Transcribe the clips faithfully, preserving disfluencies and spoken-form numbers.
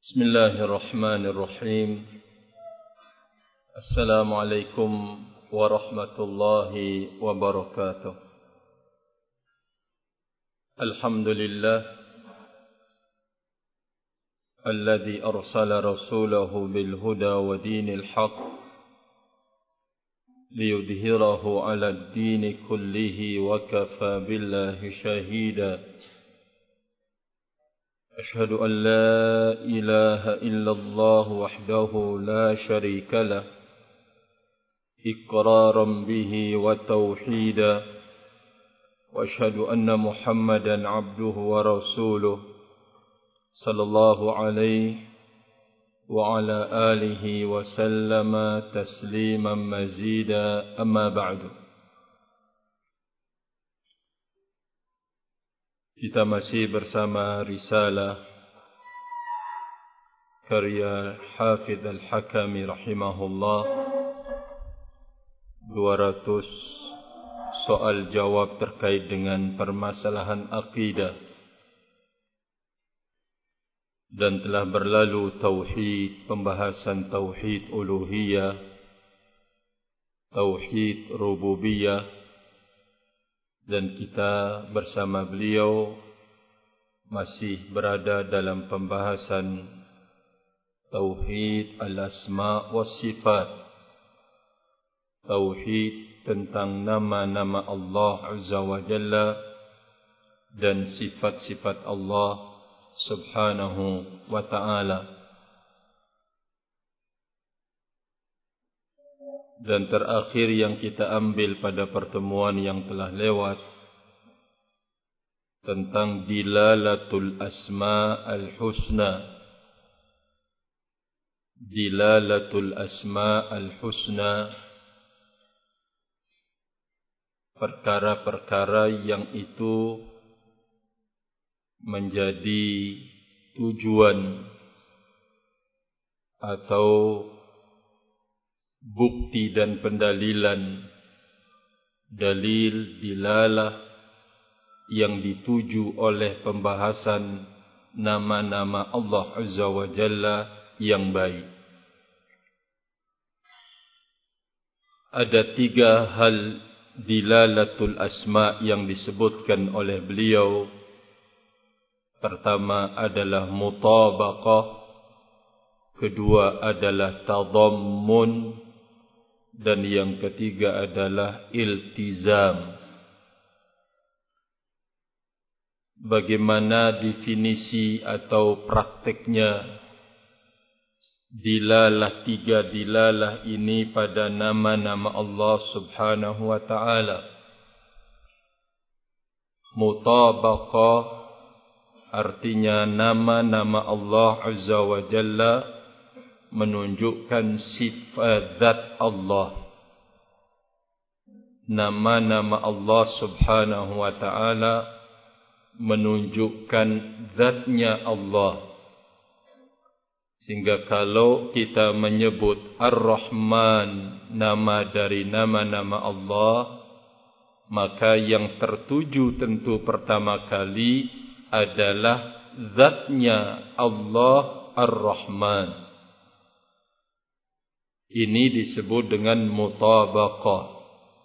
بسم الله الرحمن الرحيم. السلام عليكم ورحمة الله وبركاته. الحمد لله الذي أرسل رسوله بالهدى ودين الحق ليظهره على الدين كله وكفى بالله شهيدا. أشهد أن لا إله إلا الله وحده لا شريك له إقرارا به وتوحيدا، وأشهد أن محمدا عبده ورسوله صلى الله عليه وعلى آله وسلم تسليما مزيدا. أما بعد، kita masih bersama risalah karya Hafidz Al-Hakami rahimahullah, dua ratus soal jawab terkait dengan permasalahan akidah, dan telah berlalu tauhid, pembahasan tauhid uluhiyah, tauhid rububiyah, dan kita bersama beliau masih berada dalam pembahasan tauhid al-asma wa sifat, tauhid tentang nama-nama Allah Azza wa Jalla dan sifat-sifat Allah Subhanahu wa ta'ala. Dan terakhir yang kita ambil pada pertemuan yang telah lewat tentang dilalatul asma al-husna. Dilalatul asma al-husna, perkara-perkara yang itu menjadi tujuan atau bukti dan pendalilan, dalil dilalah yang dituju oleh pembahasan nama-nama Allah Azza wa Jalla yang baik. Ada tiga hal dilalatul asma yang disebutkan oleh beliau. Pertama adalah mutabaqah, kedua adalah tadammun, dan yang ketiga adalah iltizam. Bagaimana definisi atau prakteknya dilalah, tiga dilalah ini pada nama-nama Allah Subhanahu wa ta'ala? Mutabaqah artinya nama-nama Allah Azza wa Jalla menunjukkan sifat zat Allah. Nama-nama Allah Subhanahu wa ta'ala menunjukkan zatnya Allah. Sehingga kalau kita menyebut Ar-Rahman, nama dari nama-nama Allah, maka yang tertuju tentu pertama kali adalah zatnya Allah Ar-Rahman. Ini disebut dengan mutabaqah.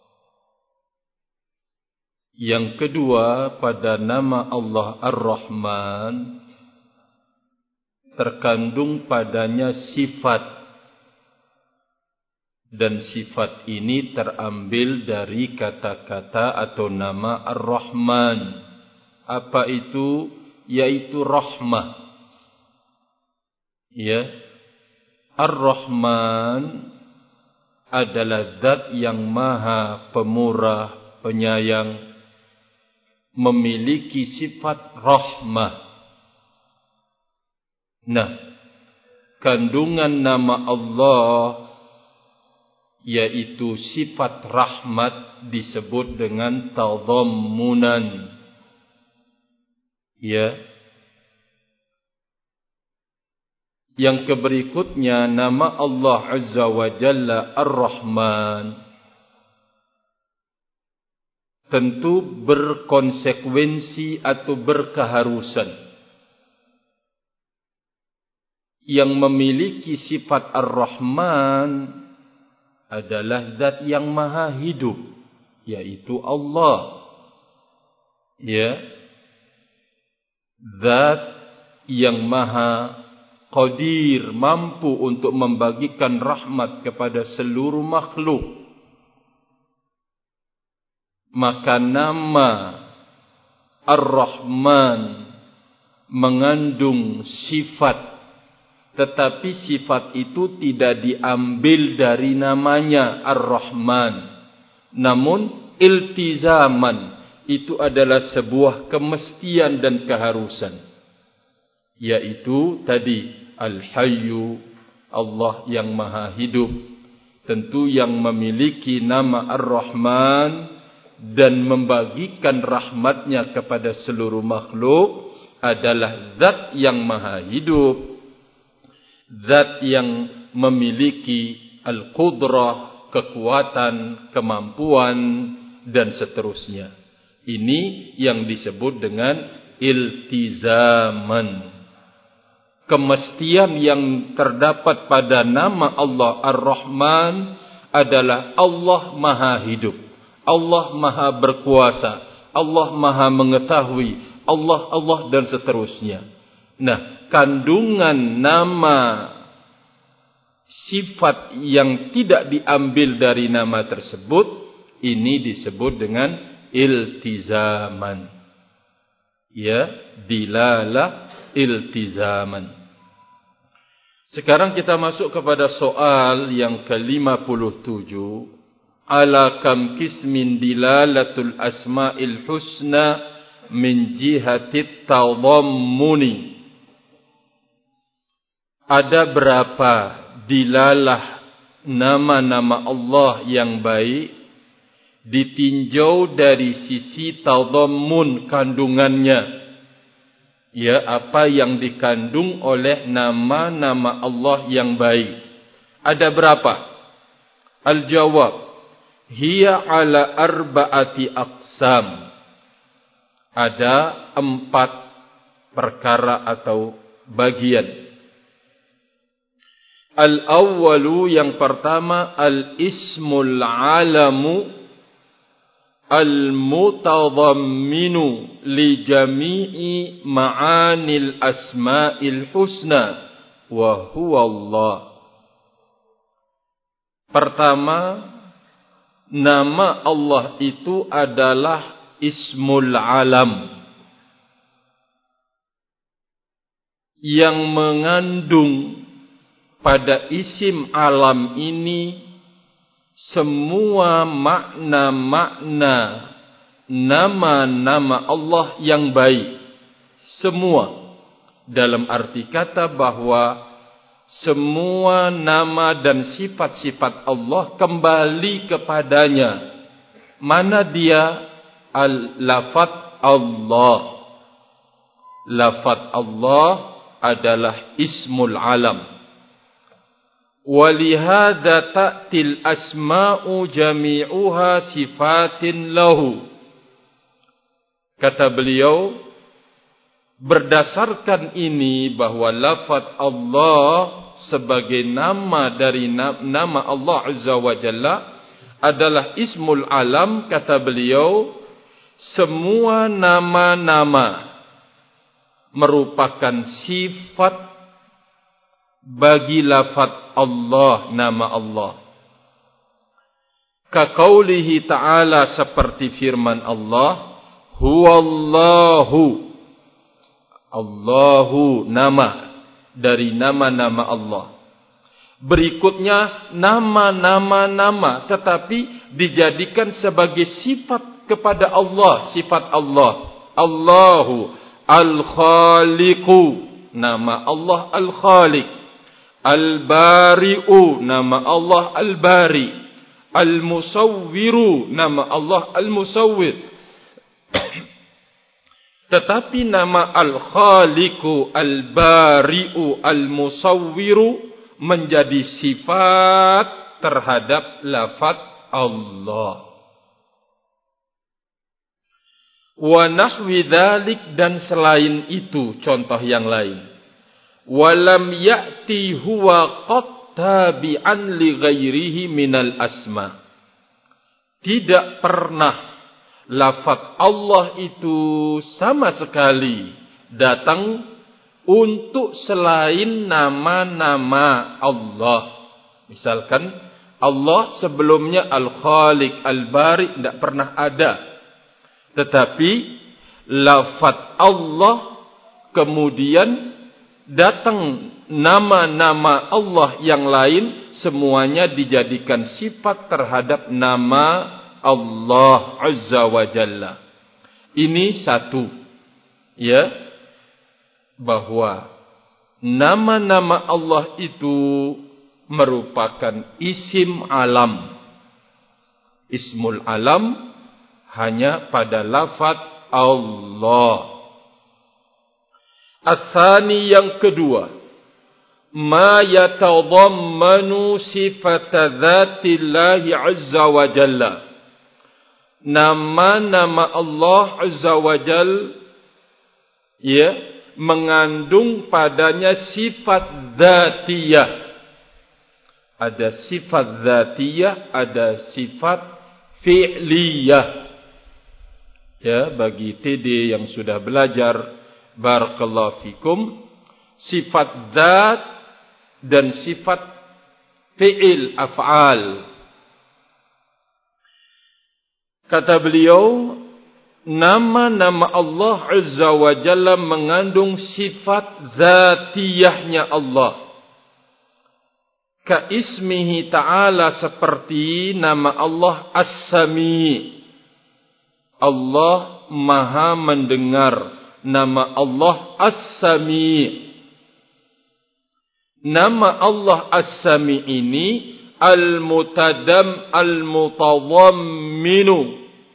Yang kedua, pada nama Allah Ar-Rahman terkandung padanya sifat, dan sifat ini terambil dari kata-kata atau nama Ar-Rahman. Apa itu? Yaitu rahmah. Ya, Ar-Rahman adalah zat yang maha pemurah, penyayang, memiliki sifat rahmah. Nah, kandungan nama Allah yaitu sifat rahmat disebut dengan tadammunan. Ya. Yang keberikutnya, nama Allah Azza wa Jalla Ar-Rahman tentu berkonsekuensi atau berkeharusan. yang memiliki sifat Ar-Rahman adalah zat yang maha hidup, yaitu Allah. Ya, zat yang maha qadir, mampu untuk membagikan rahmat kepada seluruh makhluk. Maka nama Ar-Rahman mengandung sifat, tetapi sifat itu tidak diambil dari namanya Ar-Rahman, namun iltizaman, itu adalah sebuah kemestian dan keharusan, yaitu tadi Al-Hayyu, Allah yang maha hidup. Tentu yang memiliki nama Ar-Rahman dan membagikan rahmatnya kepada seluruh makhluk adalah zat yang maha hidup, zat yang memiliki al-qudrah, kekuatan, kemampuan, dan seterusnya. Ini yang disebut dengan iltizaman. Kemestian yang terdapat pada nama Allah Ar-Rahman adalah Allah maha hidup, Allah maha berkuasa, Allah maha mengetahui, Allah, Allah, dan seterusnya. Nah, kandungan nama sifat yang tidak diambil dari nama tersebut, ini disebut dengan iltizaman. Ya, dilalah iltizaman. Sekarang kita masuk kepada soal yang ke lima puluh tujuh. Ala kam kismin dilalatul asma'il husna min jihatit tadammuni. Ada berapa dilalah nama-nama Allah yang baik ditinjau dari sisi tadammun, kandungannya. Ya, apa yang dikandung oleh nama-nama Allah yang baik. Ada berapa? Al-jawab, hiya ala arba'ati aqsam. Ada empat perkara atau bagian. Al-awwalu, yang pertama, al-ismul alamu al-mutadhamminu li jami'i ma'anil asma'il husna wa huwa Allah. Pertama, nama Allah itu adalah ismul alam yang mengandung pada isim alam ini semua makna-makna nama-nama Allah yang baik. Semua, dalam arti kata bahwa semua nama dan sifat-sifat Allah kembali kepadanya. Mana dia? Al-lafaz Allah. Lafaz Allah adalah ismul alam. Walihada ta'til asma'u jami'uha sifatin lahu. Kata beliau, berdasarkan ini bahwa lafaz Allah sebagai nama dari nama Allah Azza wa Jalla adalah ismul alam. Kata beliau, semua nama-nama merupakan sifat bagi lafaz Allah, nama Allah. Kaqaulihi ta'ala, seperti firman Allah, huwallahu. Allahu, nama dari nama-nama Allah. Berikutnya nama-nama-nama, tetapi dijadikan sebagai sifat kepada Allah, sifat Allah. Allahu Al-Khaliqu, nama Allah Al-Khaliq. Al-Bari'u, nama Allah Al-Bari. Al-Musawwiru, nama Allah Al-Musawwir. Tetapi nama Al-Khaliqu, Al-Bari'u, Al-Musawwiru menjadi sifat terhadap lafaz Allah. Wa nahwi dzalik, dan selain itu contoh yang lain. walam ya'ti huwa qad tabi'an li ghairihi minal asma. Tidak pernah lafaz Allah itu sama sekali datang untuk selain nama-nama Allah. Misalkan Allah sebelumnya Al-Khaliq, Al-Bari tidak pernah ada. Tetapi lafaz Allah kemudian datang nama-nama Allah yang lain, semuanya dijadikan sifat terhadap nama Allah Azza wa Jalla. Ini satu, ya, bahwa nama-nama Allah itu merupakan isim alam. Ismul alam hanya pada lafaz Allah. Atsani, yang kedua, ma yatadammanu sifat dzatillahi azza wa jalla. Nama-nama Allah azza wa jalla, ya, mengandung padanya sifat dzatiyah. Ada sifat dzatiyah, ada sifat fi'liyah. Ya, bagi T D yang sudah belajar, barakallahu fikum, sifat dzat dan sifat fi'il, af'al. Kata beliau, nama-nama Allah Azza wa Jalla mengandung sifat dzatiyahnya Allah. Ka ismihi ta'ala, seperti nama Allah As-Sami. Allah Maha mendengar. Nama Allah As-Sami. Nama Allah As-Sami ini Al-Mutadam Al-Mutadamminu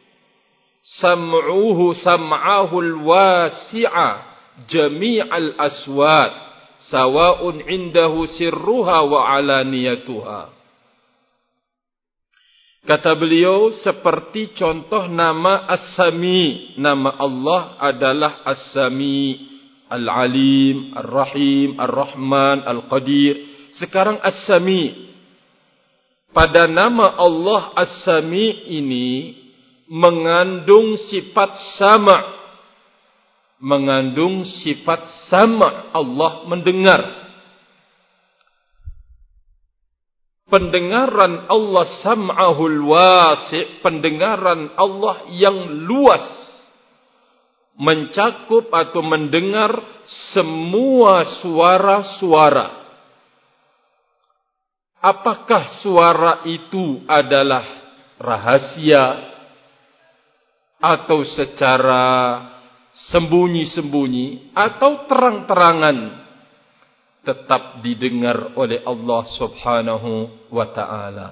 Sam'uhu Sam'ahu Al-Wasi'a Jami'al Aswat Sawa'un indahu sirruha wa alaniyatuha. Kata beliau, seperti contoh nama As-Sami. Nama Allah adalah As-Sami, Al-Alim, Ar-Rahim, Ar-Rahman, Al-Qadir. Sekarang As-Sami. Pada nama Allah As-Sami ini mengandung sifat sama'. Mengandung sifat sama', Allah mendengar. Pendengaran Allah sam'ahul wasi', pendengaran Allah yang luas, mencakup atau mendengar semua suara-suara. Apakah suara itu adalah rahasia atau secara sembunyi-sembunyi atau terang-terangan, tetap didengar oleh Allah Subhanahu wa ta'ala.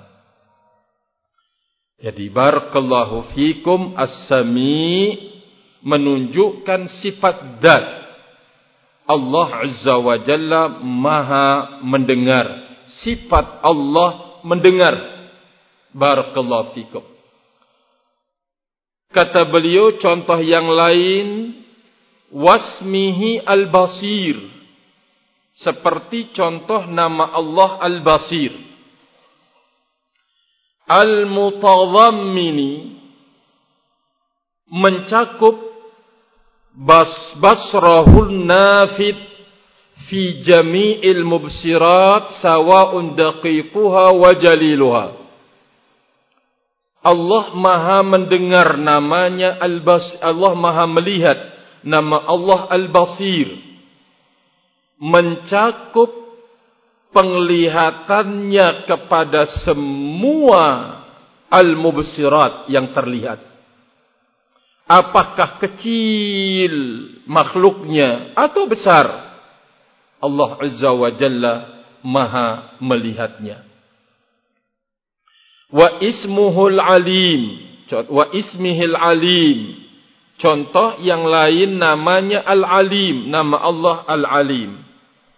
Jadi barakallahu fikum, As-Sami menunjukkan sifat dzat. Allah Azza wa Jalla Maha mendengar. Sifat Allah mendengar. Barakallahu fikum. Kata beliau, contoh yang lain, wasmihi al-basir. Seperti contoh nama Allah Al-Basir. Al-Mutadhammini, mencakup bas basrahul nafid fi jami'il mubsirat sawa'un daqiquha wa jaliluha. Allah Maha mendengar, namanya Al-Basir. Allah Maha melihat, nama Allah Al-Basir. Mencakup penglihatannya kepada semua al-mubsirat yang terlihat. Apakah kecil makhluknya atau besar, Allah Azza wa Jalla Maha melihatnya. Wa ismuhul alim, wa ismihil alim. Contoh yang lain, namanya Al-Alim, nama Allah Al-Alim.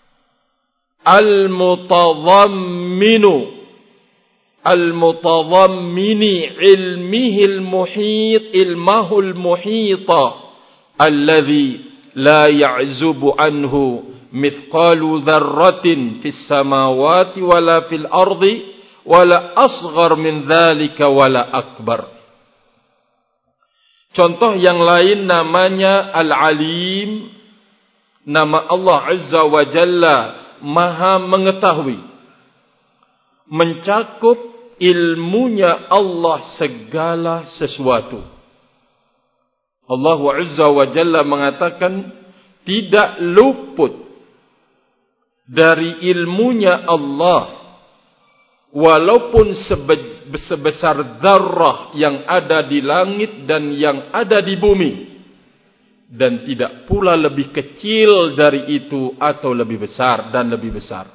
Al-Mutadhamminu, Al-Mutadhammini ilmihil muhit, ilmahul muhita, alladhi la ya'zubu anhu mithqalu dzarratin fis samawati wala fil ardi wala asghar min dzalika wala akbar. Contoh yang lain namanya Al-Alim. Nama Allah Azza wa Jalla Maha mengetahui. Mencakup ilmunya Allah segala sesuatu. Allah Azza wa Jalla mengatakan tidak luput dari ilmunya Allah walaupun sebesar zarrah yang ada di langit dan yang ada di bumi, dan tidak pula lebih kecil dari itu atau lebih besar dan lebih besar.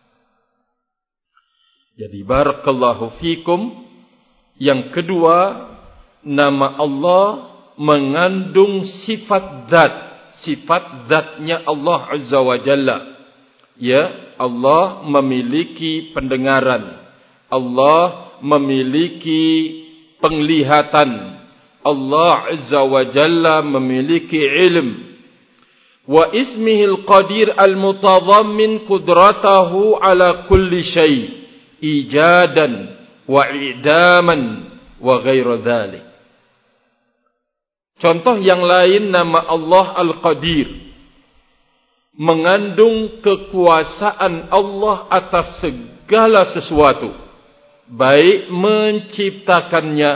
Jadi barakallahu fikum. Yang kedua, nama Allah mengandung sifat zat, sifat zatnya Allah Azza wa Jalla. Ya, Allah memiliki pendengaran, Allah memiliki penglihatan, Allah Azza wa Jalla memiliki ilm. Wa ismihil qadir al-mutadhammin qudratahu ala kulli syai' ijadan wa i'daman wa ghairu dhalik. Contoh yang lain, nama Allah Al-Qadir mengandung kekuasaan Allah atas segala sesuatu, baik menciptakannya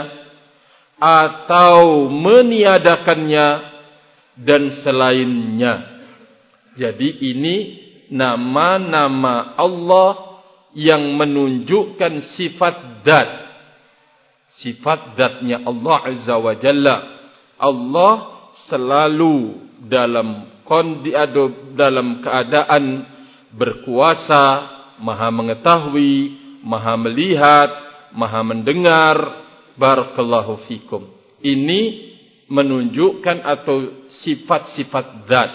atau meniadakannya dan selainnya. Jadi ini nama-nama Allah yang menunjukkan sifat zat, sifat zatnya Allah Azza wa Jalla. Allah selalu dalam kondi dalam keadaan berkuasa, maha mengetahui, maha melihat, maha mendengar. Barakallahu fikum. Ini menunjukkan atau sifat-sifat zat.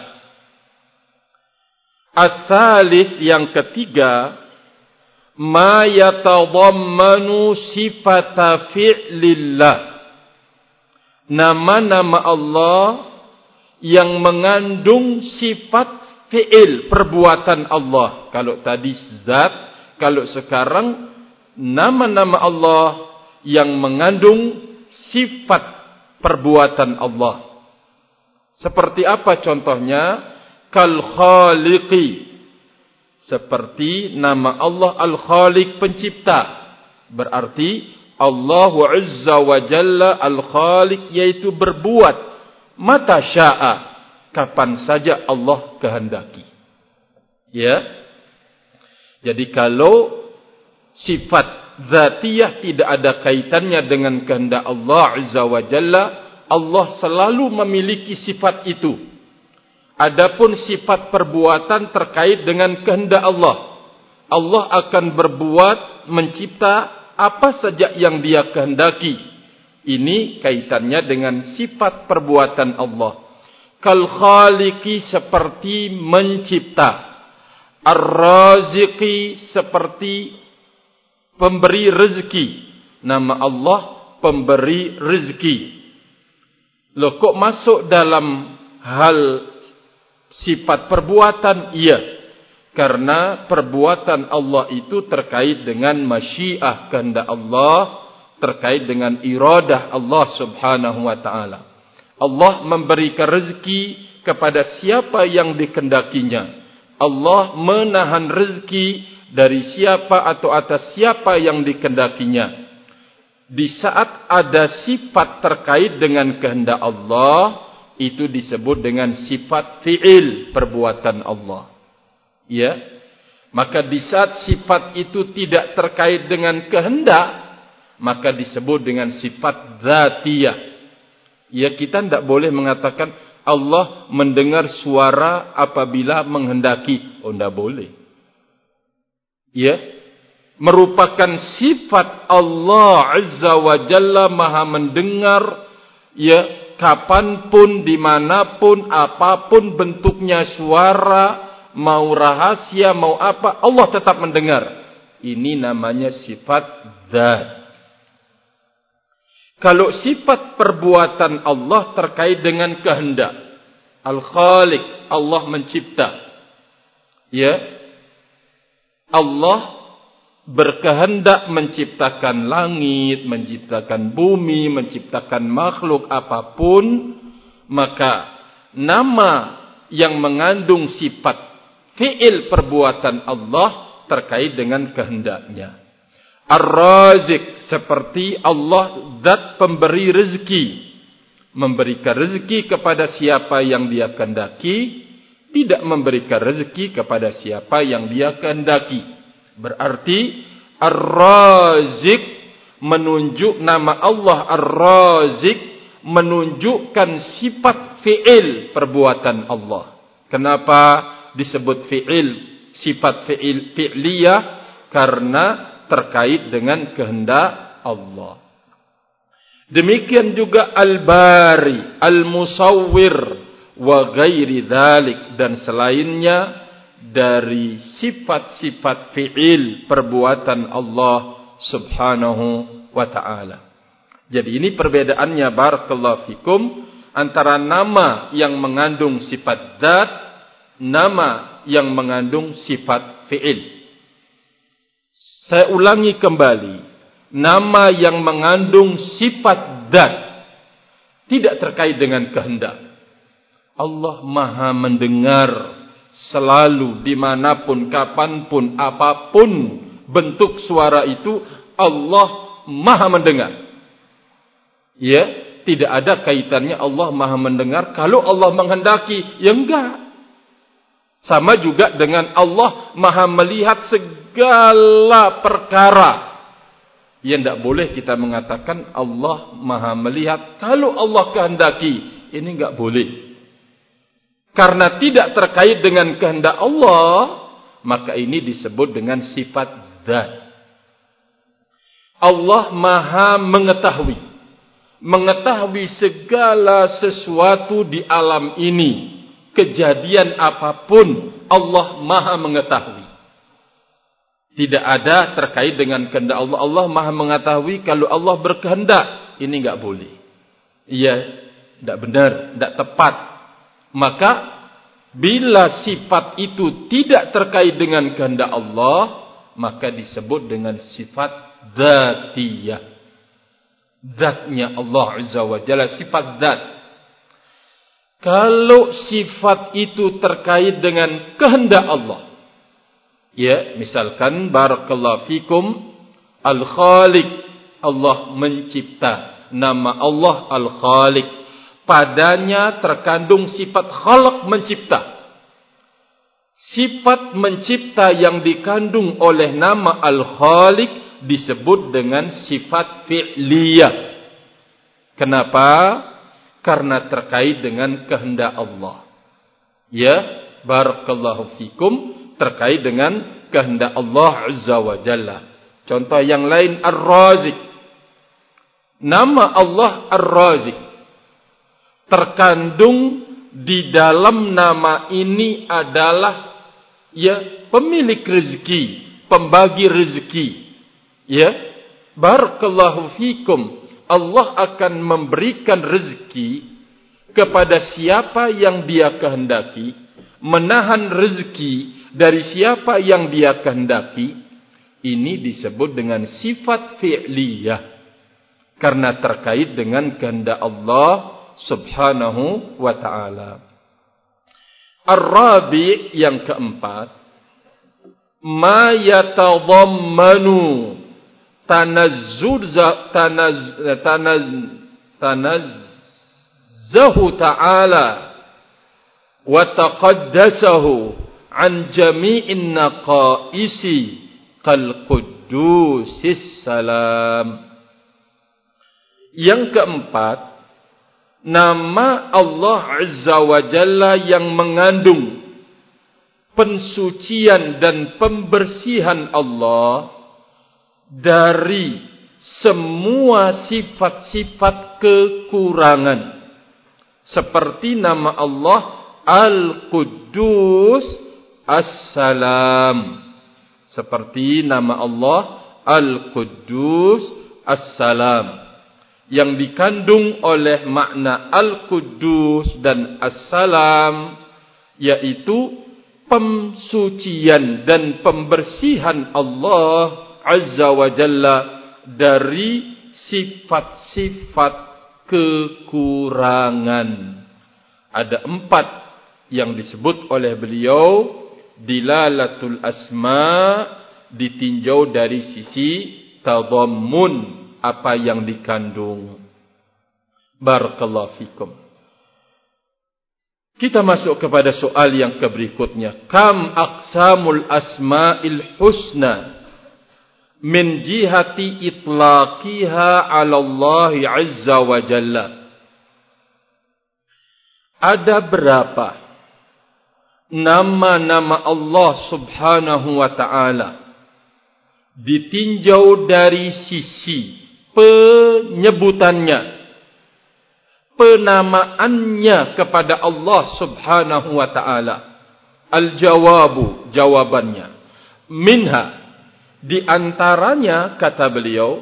Ats-tsalits, yang ketiga, ma yatadammanu sifata fi'lillah. Nama-nama Allah yang mengandung sifat fi'il, perbuatan Allah. Kalau tadi zat, kalau sekarang nama-nama Allah yang mengandung sifat perbuatan Allah. Seperti apa contohnya? Kal khaliqi, seperti nama Allah Al-Khaliq, pencipta. Berarti Allah Azza wa Jalla Al-Khaliq, yaitu berbuat mata sya'a, kapan saja Allah kehendaki. Ya. Jadi kalau sifat zatiyah tidak ada kaitannya dengan kehendak Allah Azza wa Jalla, Allah selalu memiliki sifat itu. Adapun sifat perbuatan terkait dengan kehendak Allah, Allah akan berbuat, mencipta apa saja yang Dia kehendaki. Ini kaitannya dengan sifat perbuatan Allah. Kal khaliqi, seperti mencipta. Ar-raziqi, seperti pemberi rezeki. Nama Allah pemberi rezeki. Loh, kok masuk dalam hal sifat perbuatan? Iya, karena perbuatan Allah itu terkait dengan masyiah, kehendak Allah, terkait dengan iradah Allah Subhanahu wa taala. Allah memberikan rezeki kepada siapa yang dikehendakinya. Allah menahan rezeki dari siapa atau atas siapa yang dikehendakinya. Di saat ada sifat terkait dengan kehendak Allah, itu disebut dengan sifat fi'il, perbuatan Allah. Ya, maka di saat sifat itu tidak terkait dengan kehendak, maka disebut dengan sifat zatiyah. Ya, kita tidak boleh mengatakan Allah mendengar suara apabila menghendaki. Oh, tidak boleh. Ya, merupakan sifat Allah Azza wa Jalla Maha mendengar, ya, kapanpun, dimanapun, apapun bentuknya suara, mau rahasia, mau apa, Allah tetap mendengar. Ini namanya sifat zat. Kalau sifat perbuatan Allah terkait dengan kehendak, Al-Khaliq, Allah mencipta. Ya, Allah berkehendak menciptakan langit, menciptakan bumi, menciptakan makhluk apapun, maka nama yang mengandung sifat fi'il perbuatan Allah terkait dengan kehendaknya. Ar-Razik, seperti Allah zat pemberi rezeki, memberikan rezeki kepada siapa yang Dia kehendaki, tidak memberikan rezeki kepada siapa yang Dia kehendaki. Berarti Ar-Razik menunjuk nama Allah Ar-Razik menunjukkan sifat fi'il perbuatan Allah. Kenapa disebut fi'il, sifat fi'il fi'liyah? Karena terkait dengan kehendak Allah. Demikian juga Al-Bari, Al-Musawwir wa ghairi dzalik, dan selainnya dari sifat-sifat fi'il perbuatan Allah subhanahu wa ta'ala. Jadi ini perbedaannya barakallahu fikum antara nama yang mengandung sifat zat, nama yang mengandung sifat fi'il. Saya ulangi kembali, nama yang mengandung sifat zat tidak terkait dengan kehendak. Allah Maha mendengar selalu, dimanapun, kapanpun, apapun bentuk suara itu, Allah Maha mendengar. Ya, tidak ada kaitannya Allah Maha mendengar kalau Allah menghendaki. Ya enggak. Sama juga dengan Allah Maha melihat segala perkara. Ya, tidak boleh kita mengatakan Allah Maha melihat kalau Allah kehendaki. Ini enggak boleh. Karena tidak terkait dengan kehendak Allah, maka ini disebut dengan sifat zat. Allah Maha mengetahui, mengetahui segala sesuatu di alam ini, kejadian apapun Allah Maha mengetahui. Tidak ada terkait dengan kehendak Allah. Allah Maha mengetahui kalau Allah berkehendak, ini enggak boleh. Iya, tidak benar, tidak tepat. Maka bila sifat itu tidak terkait dengan kehendak Allah, maka disebut dengan sifat dzatiyah. Zatnya Allah Azza wa Jalla, sifat zat. Kalau sifat itu terkait dengan kehendak Allah, ya, misalkan barakallahu fikum Al-Khaliq, Allah mencipta, nama Allah Al-Khaliq, padanya terkandung sifat khalaq, mencipta. Sifat mencipta yang dikandung oleh nama Al-Khaliq disebut dengan sifat fi'liyah. Kenapa? Karena terkait dengan kehendak Allah. Ya, barakallahu fikum, terkait dengan kehendak Allah Azza wa Jalla. Contoh yang lain, Ar-Razik. Nama Allah Ar-Razik terkandung di dalam nama ini adalah, ya, pemilik rezeki, pembagi rezeki. Ya, barakallahu fikum, Allah akan memberikan rezeki kepada siapa yang Dia kehendaki, menahan rezeki dari siapa yang Dia kehendaki. Ini disebut dengan sifat fi'liyah karena terkait dengan kehendak Allah subhanahu wa ta'ala. Ar-Rabi', yang keempat, ma yatadhammanu tanazzuza tanaz tanaz tanazzahu ta'ala wa taqaddasahu an jami'in naqaisi qal quddusis salam. Yang keempat, nama Allah Azza wa Jalla yang mengandung pensucian dan pembersihan Allah dari semua sifat-sifat kekurangan. Seperti nama Allah Al-Quddus As-Salam. Seperti nama Allah Al-Quddus As-Salam, yang dikandung oleh makna Al-Quddus dan As-Salam, yaitu pemsucian dan pembersihan Allah Azza wa Jalla dari sifat-sifat kekurangan. Ada empat yang disebut oleh beliau dilalatul asma, ditinjau dari sisi tadammun, apa yang dikandung. Barakallahu fikum. Kita masuk kepada soal yang berikutnya. Kam aqsamul asma'il husna min jihati itlaqiha 'ala Allah 'azza wa jalla. Ada berapa nama-nama Allah Subhanahu wa ta'ala ditinjau dari sisi penyebutannya, penamaannya kepada Allah Subhanahu wa ta'ala? Al-jawabu, jawabannya, minha, di antaranya kata beliau,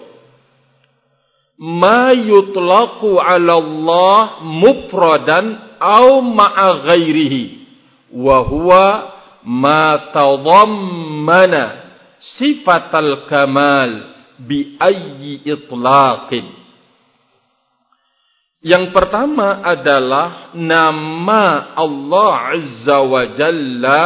ma yutlaqu 'ala Allah mufradan aw ma'a ghairihi wa huwa ma tadammana sifatal kamal bi ayyi itlaqin. Yang pertama adalah nama Allah Azza wa Jalla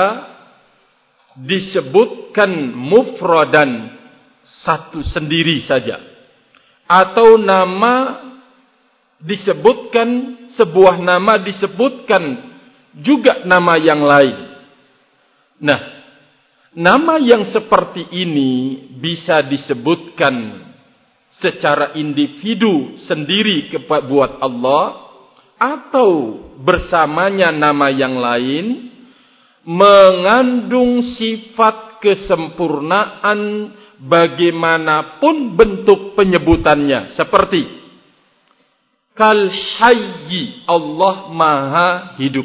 disebutkan mufradan, satu sendiri saja, atau nama disebutkan, sebuah nama disebutkan juga nama yang lain. Nah, nama yang seperti ini bisa disebutkan secara individu sendiri buat Allah, atau bersamanya nama yang lain, mengandung sifat kesempurnaan bagaimanapun bentuk penyebutannya. Seperti kal hayyi, Allah maha hidup.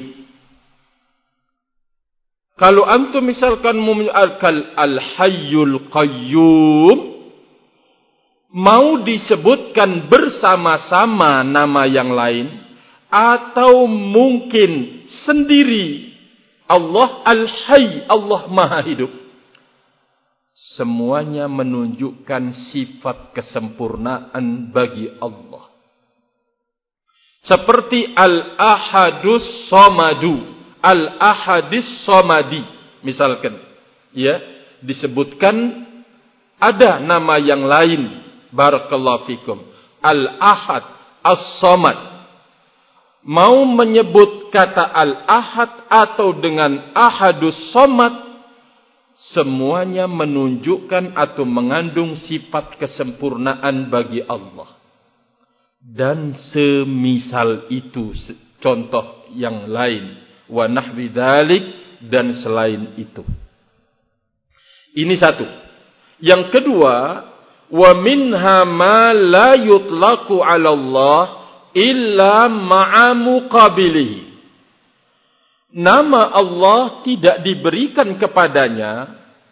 Kalau antum misalkan kal al hayyul qayyum, mau disebutkan bersama-sama nama yang lain, atau mungkin sendiri Allah al-hayy, Allah maha hidup, semuanya menunjukkan sifat kesempurnaan bagi Allah. Seperti al-ahadus somadu, al-ahadis somadi, misalkan, ya, disebutkan ada nama yang lain. Barakallahu fikum. Al-ahad, as-somad. Mau menyebut kata al-ahad atau dengan ahadus somad, semuanya menunjukkan atau mengandung sifat kesempurnaan bagi Allah. Dan semisal itu, contoh yang lain, wa nahwi dzalik, dan selain itu. Ini satu. Yang kedua, wa minha ma la yutlaqu 'ala Allah illa ma'a muqabilihi. Nama Allah tidak diberikan kepadanya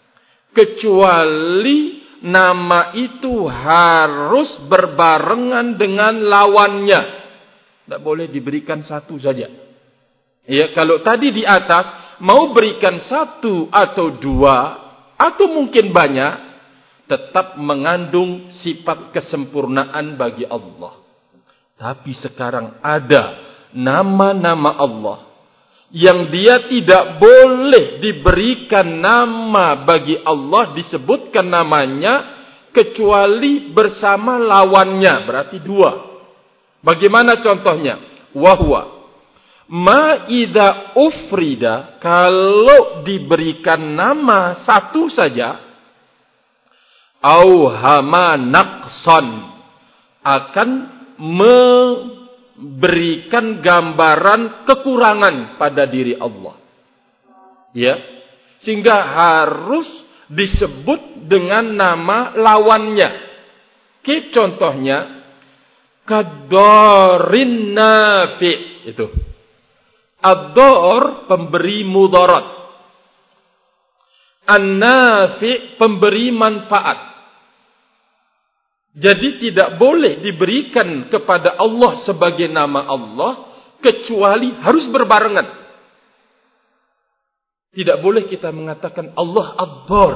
kecuali nama itu harus berbarengan dengan lawannya. Tidak boleh diberikan satu saja. Ya, kalau tadi di atas mau berikan satu atau dua atau mungkin banyak, tetap mengandung sifat kesempurnaan bagi Allah. Tapi sekarang ada nama-nama Allah yang dia tidak boleh diberikan nama bagi Allah, disebutkan namanya, kecuali bersama lawannya, berarti dua. Bagaimana contohnya? Wahwa ma idza ufrida, kalau diberikan nama satu saja, au hama naqsan, akan memberikan gambaran kekurangan pada diri Allah. Ya, sehingga harus disebut dengan nama lawannya. Oke, contohnya kadarin nafi, itu. Ad-dar, pemberi mudarat. An-nafi, pemberi manfaat. Jadi tidak boleh diberikan kepada Allah sebagai nama Allah kecuali harus berbarengan. Tidak boleh kita mengatakan Allah ad-dar.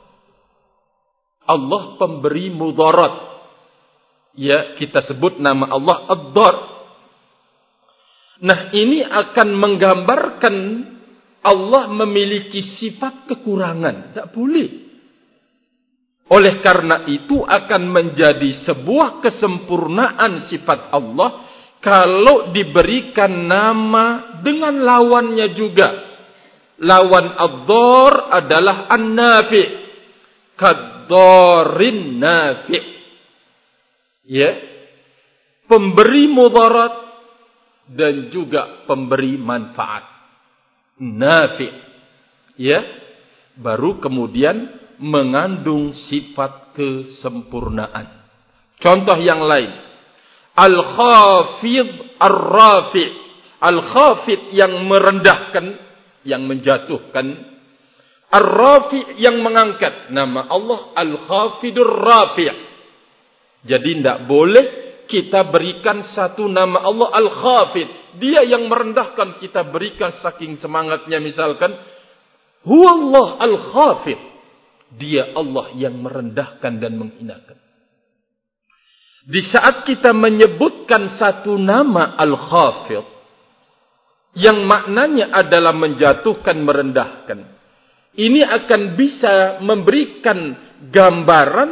Allah pemberi mudarat. Ya, kita sebut nama Allah ad-dar. Nah, ini akan menggambarkan Allah memiliki sifat kekurangan. Tak boleh. Oleh karena itu akan menjadi sebuah kesempurnaan sifat Allah kalau diberikan nama dengan lawannya juga. Lawan ad-dar adalah an-nafi'. Kad-darin nafi'. Ya. Pemberi mudarat dan juga pemberi manfaat. Nafi'. Ya. Baru kemudian mengandung sifat kesempurnaan. Contoh yang lain. Al-khafid ar-rafi'. Al-khafid yang merendahkan, yang menjatuhkan. Ar-rafi' yang mengangkat. Nama Allah Al-khafidur rafi'. Jadi tidak boleh kita berikan satu nama Allah Al-khafid. Dia yang merendahkan, kita berikan saking semangatnya misalkan. Huwallah Al-khafid. Dia Allah yang merendahkan dan menghinakan. Di saat kita menyebutkan satu nama Al-khafid, yang maknanya adalah menjatuhkan, merendahkan, ini akan bisa memberikan gambaran,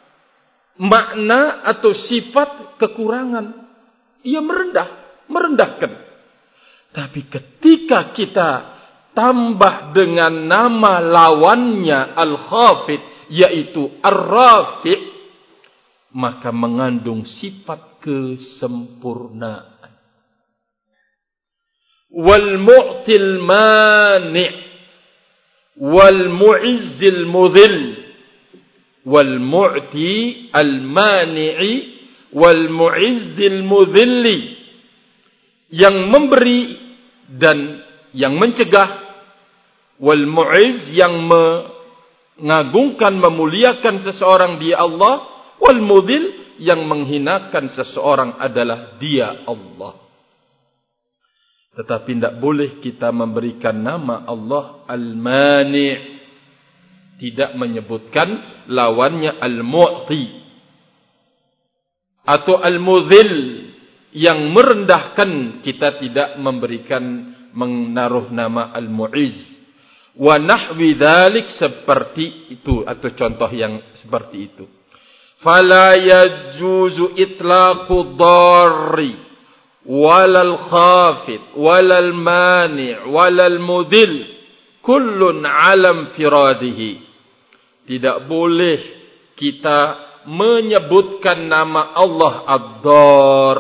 makna atau sifat kekurangan. Ia merendah, merendahkan. Tapi ketika kita tambah dengan nama lawannya Al-khafid, yaitu Ar-rafi', maka mengandung sifat kesempurnaan. Wal mu'til mani' wal mu'izzil mudhil. Wal mu'ti al mani'i wal mu'izzil mudhilli. Yang memberi dan yang mencegah. Wal mu'izz yang mengagungkan, memuliakan seseorang, dia Allah. Wal mudhil yang menghinakan seseorang adalah dia Allah. Tetapi tidak boleh kita memberikan nama Allah Al-Mani'. Tidak menyebutkan lawannya Al-Mu'ti. Atau Al-Mudhil yang merendahkan, kita tidak memberikan, menaruh nama Al-Mu'izz. Wa nahwi dhalik, seperti itu, atau contoh yang seperti itu. Fala yajuzu itlaqu dharri walal khafid walal mani' walal mudil kullun alam firadihi. Tidak boleh kita menyebutkan nama Allah ad-dar,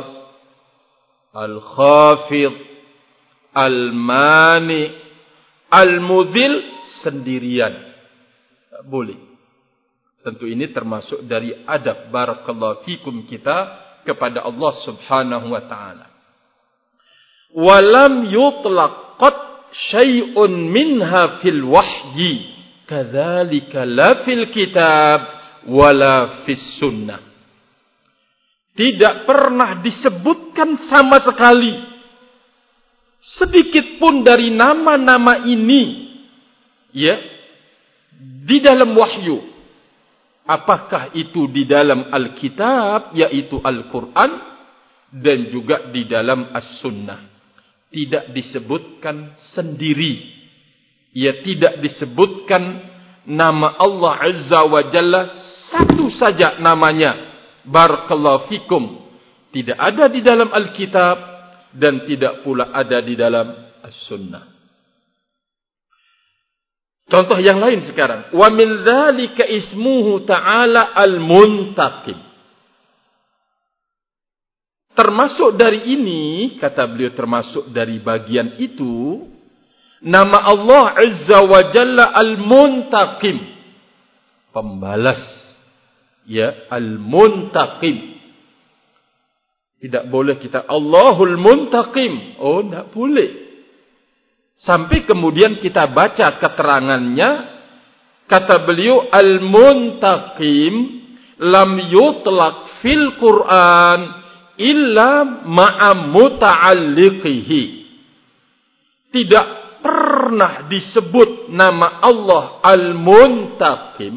al-khafid, al-mani', al-mudil sendirian. Tak boleh. Tentu ini termasuk dari adab barakallahu fikum kita kepada Allah subhanahu wa ta'ala. Walam yutlaq qat syai'un minha fil wahyi kadzalika la fil kitab wala fis sunnah. Tidak pernah disebutkan sama sekali sedikit pun dari nama-nama ini, ya, di dalam wahyu. Apakah itu di dalam Alkitab, yaitu Al-Quran, dan juga di dalam As-Sunnah. Tidak disebutkan sendiri. Ya, tidak disebutkan nama Allah Azza wa Jalla satu saja namanya. Barakallahu fikum. Tidak ada di dalam Alkitab dan tidak pula ada di dalam As-Sunnah. Contoh yang lain sekarang. Wa min dzalika ismuhu ta'ala al-muntaqim. Termasuk dari ini, kata beliau, termasuk dari bagian itu, nama Allah Azza wa Jalla al-muntaqim. Pembalas. Ya, al-muntaqim. Tidak boleh kita Allahul muntaqim. Oh, tidak boleh. Sampai kemudian kita baca keterangannya, kata beliau al-muntaqim lam yutlaq fil Quran illa ma'a muta'alliqihi. Tidak pernah disebut nama Allah Al-Muntaqim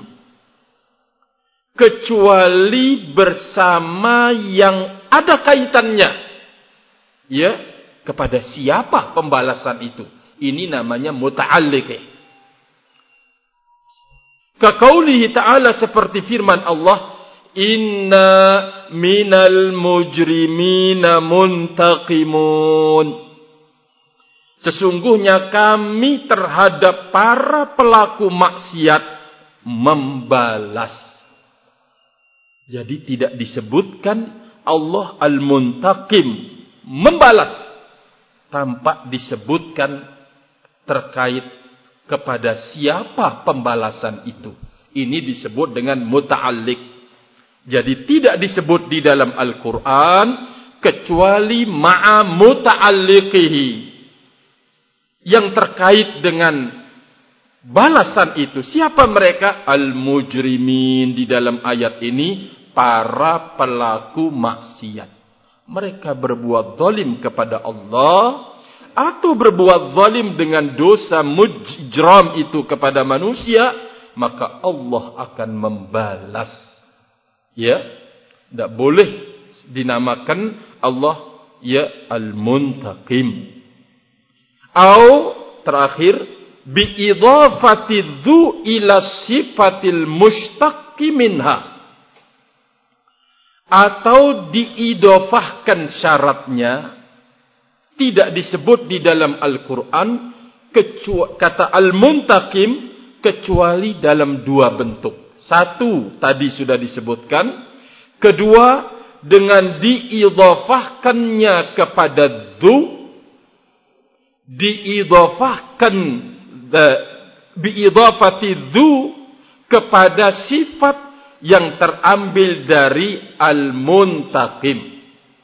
kecuali bersama yang ada kaitannya. Ya, kepada siapa pembalasan itu? Ini namanya muta'alliq. Kaqaulihi ta'ala, seperti firman Allah, inna minal mujrimina muntaqimun. Sesungguhnya kami terhadap para pelaku maksiat membalas. Jadi tidak disebutkan Allah Al-Muntaqim, membalas, tanpa disebutkan terkait kepada siapa pembalasan itu. Ini disebut dengan muta'alliq. Jadi tidak disebut di dalam Al-Quran kecuali ma'a muta'alliqihi, yang terkait dengan balasan itu. Siapa mereka? Al-mujrimin. Di dalam ayat ini, para pelaku maksiat. Mereka berbuat zalim kepada Allah, atau berbuat zalim dengan dosa mujram itu kepada manusia, maka Allah akan membalas. Ya, tidak boleh dinamakan Allah ya Al-Muntaqim. Atau terakhir, bi'idhafati dhu ila sifatil mushtaqi minha. Atau diidhafahkan syaratnya, tidak disebut di dalam Al-Quran kata Al-Muntaqim kecuali dalam dua bentuk. Satu, tadi sudah disebutkan. Kedua, dengan diidhafahkannya kepada dhu, diidhafahkan biidhafati dhu kepada sifat yang terambil dari Al-Muntaqim.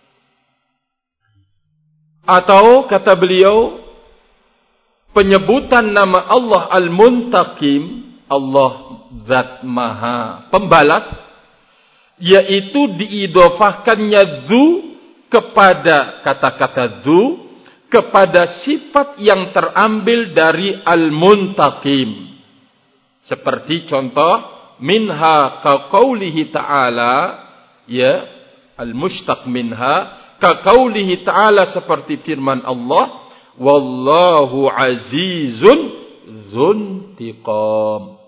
Atau kata beliau, penyebutan nama Allah Al-Muntaqim, Allah Zat Maha Pembalas, yaitu diidhafahkannya dhu kepada kata-kata dhu kepada sifat yang terambil dari Al-Muntaqim. Seperti contoh, minha kaqaulihi ta'ala, ya, al-mushtaq minha, kaqaulihi ta'ala, seperti firman Allah, wallahu azizun dzuntiqam.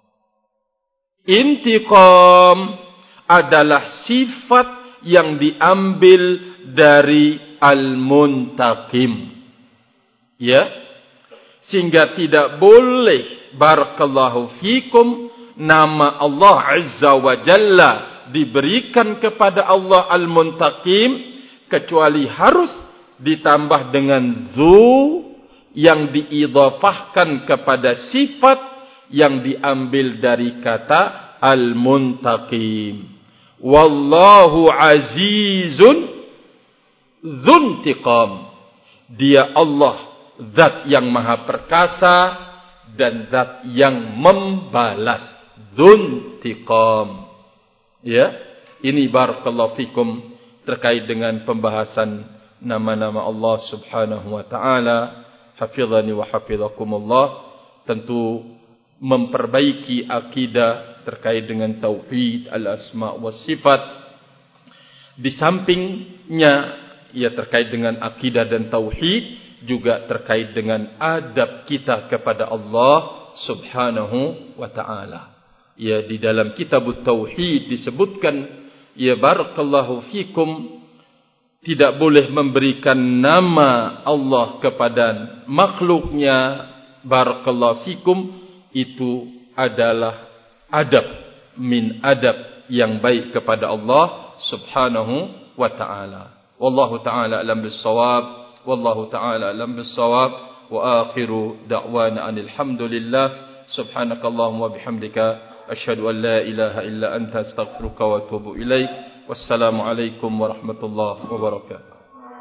Intiqam adalah sifat yang diambil dari Al-Muntaqim. Ya. Sehingga tidak boleh, barakallahu fikum, nama Allah Azza wa Jalla diberikan kepada Allah Al-Muntaqim kecuali harus ditambah dengan dzu yang diidhafahkan kepada sifat yang diambil dari kata Al-Muntaqim. Wallahu azizun dzuntiqam. Dia Allah, zat yang maha perkasa dan zat yang membalas. Dzuntiqam. Ya, ini barakallahu fikum terkait dengan pembahasan nama-nama Allah Subhanahu wa taala. Hafizani wa hafizakumullah. Tentu memperbaiki akidah terkait dengan tauhid, al-asma wa sifat. Di sampingnya, ia terkait dengan akidah dan tauhid, juga terkait dengan adab kita kepada Allah Subhanahu wa taala. Ya, di dalam kitab tauhid disebutkan, ya barakallahu fikum, tidak boleh memberikan nama Allah kepada makhluknya, barakallahu fikum, itu adalah adab min adab yang baik kepada Allah Subhanahu wa taala. Wallahu ta'ala alam bis-shawab, wallahu ta'ala alam bis-shawab, wa akhiru da'wana anil hamdulillah, subhanakallahumma bihamdika, asyhadu an la ilaha illa anta astaghfiruka wa atubu ilaik. Wassalamu alaikum warahmatullahi wabarakatuh.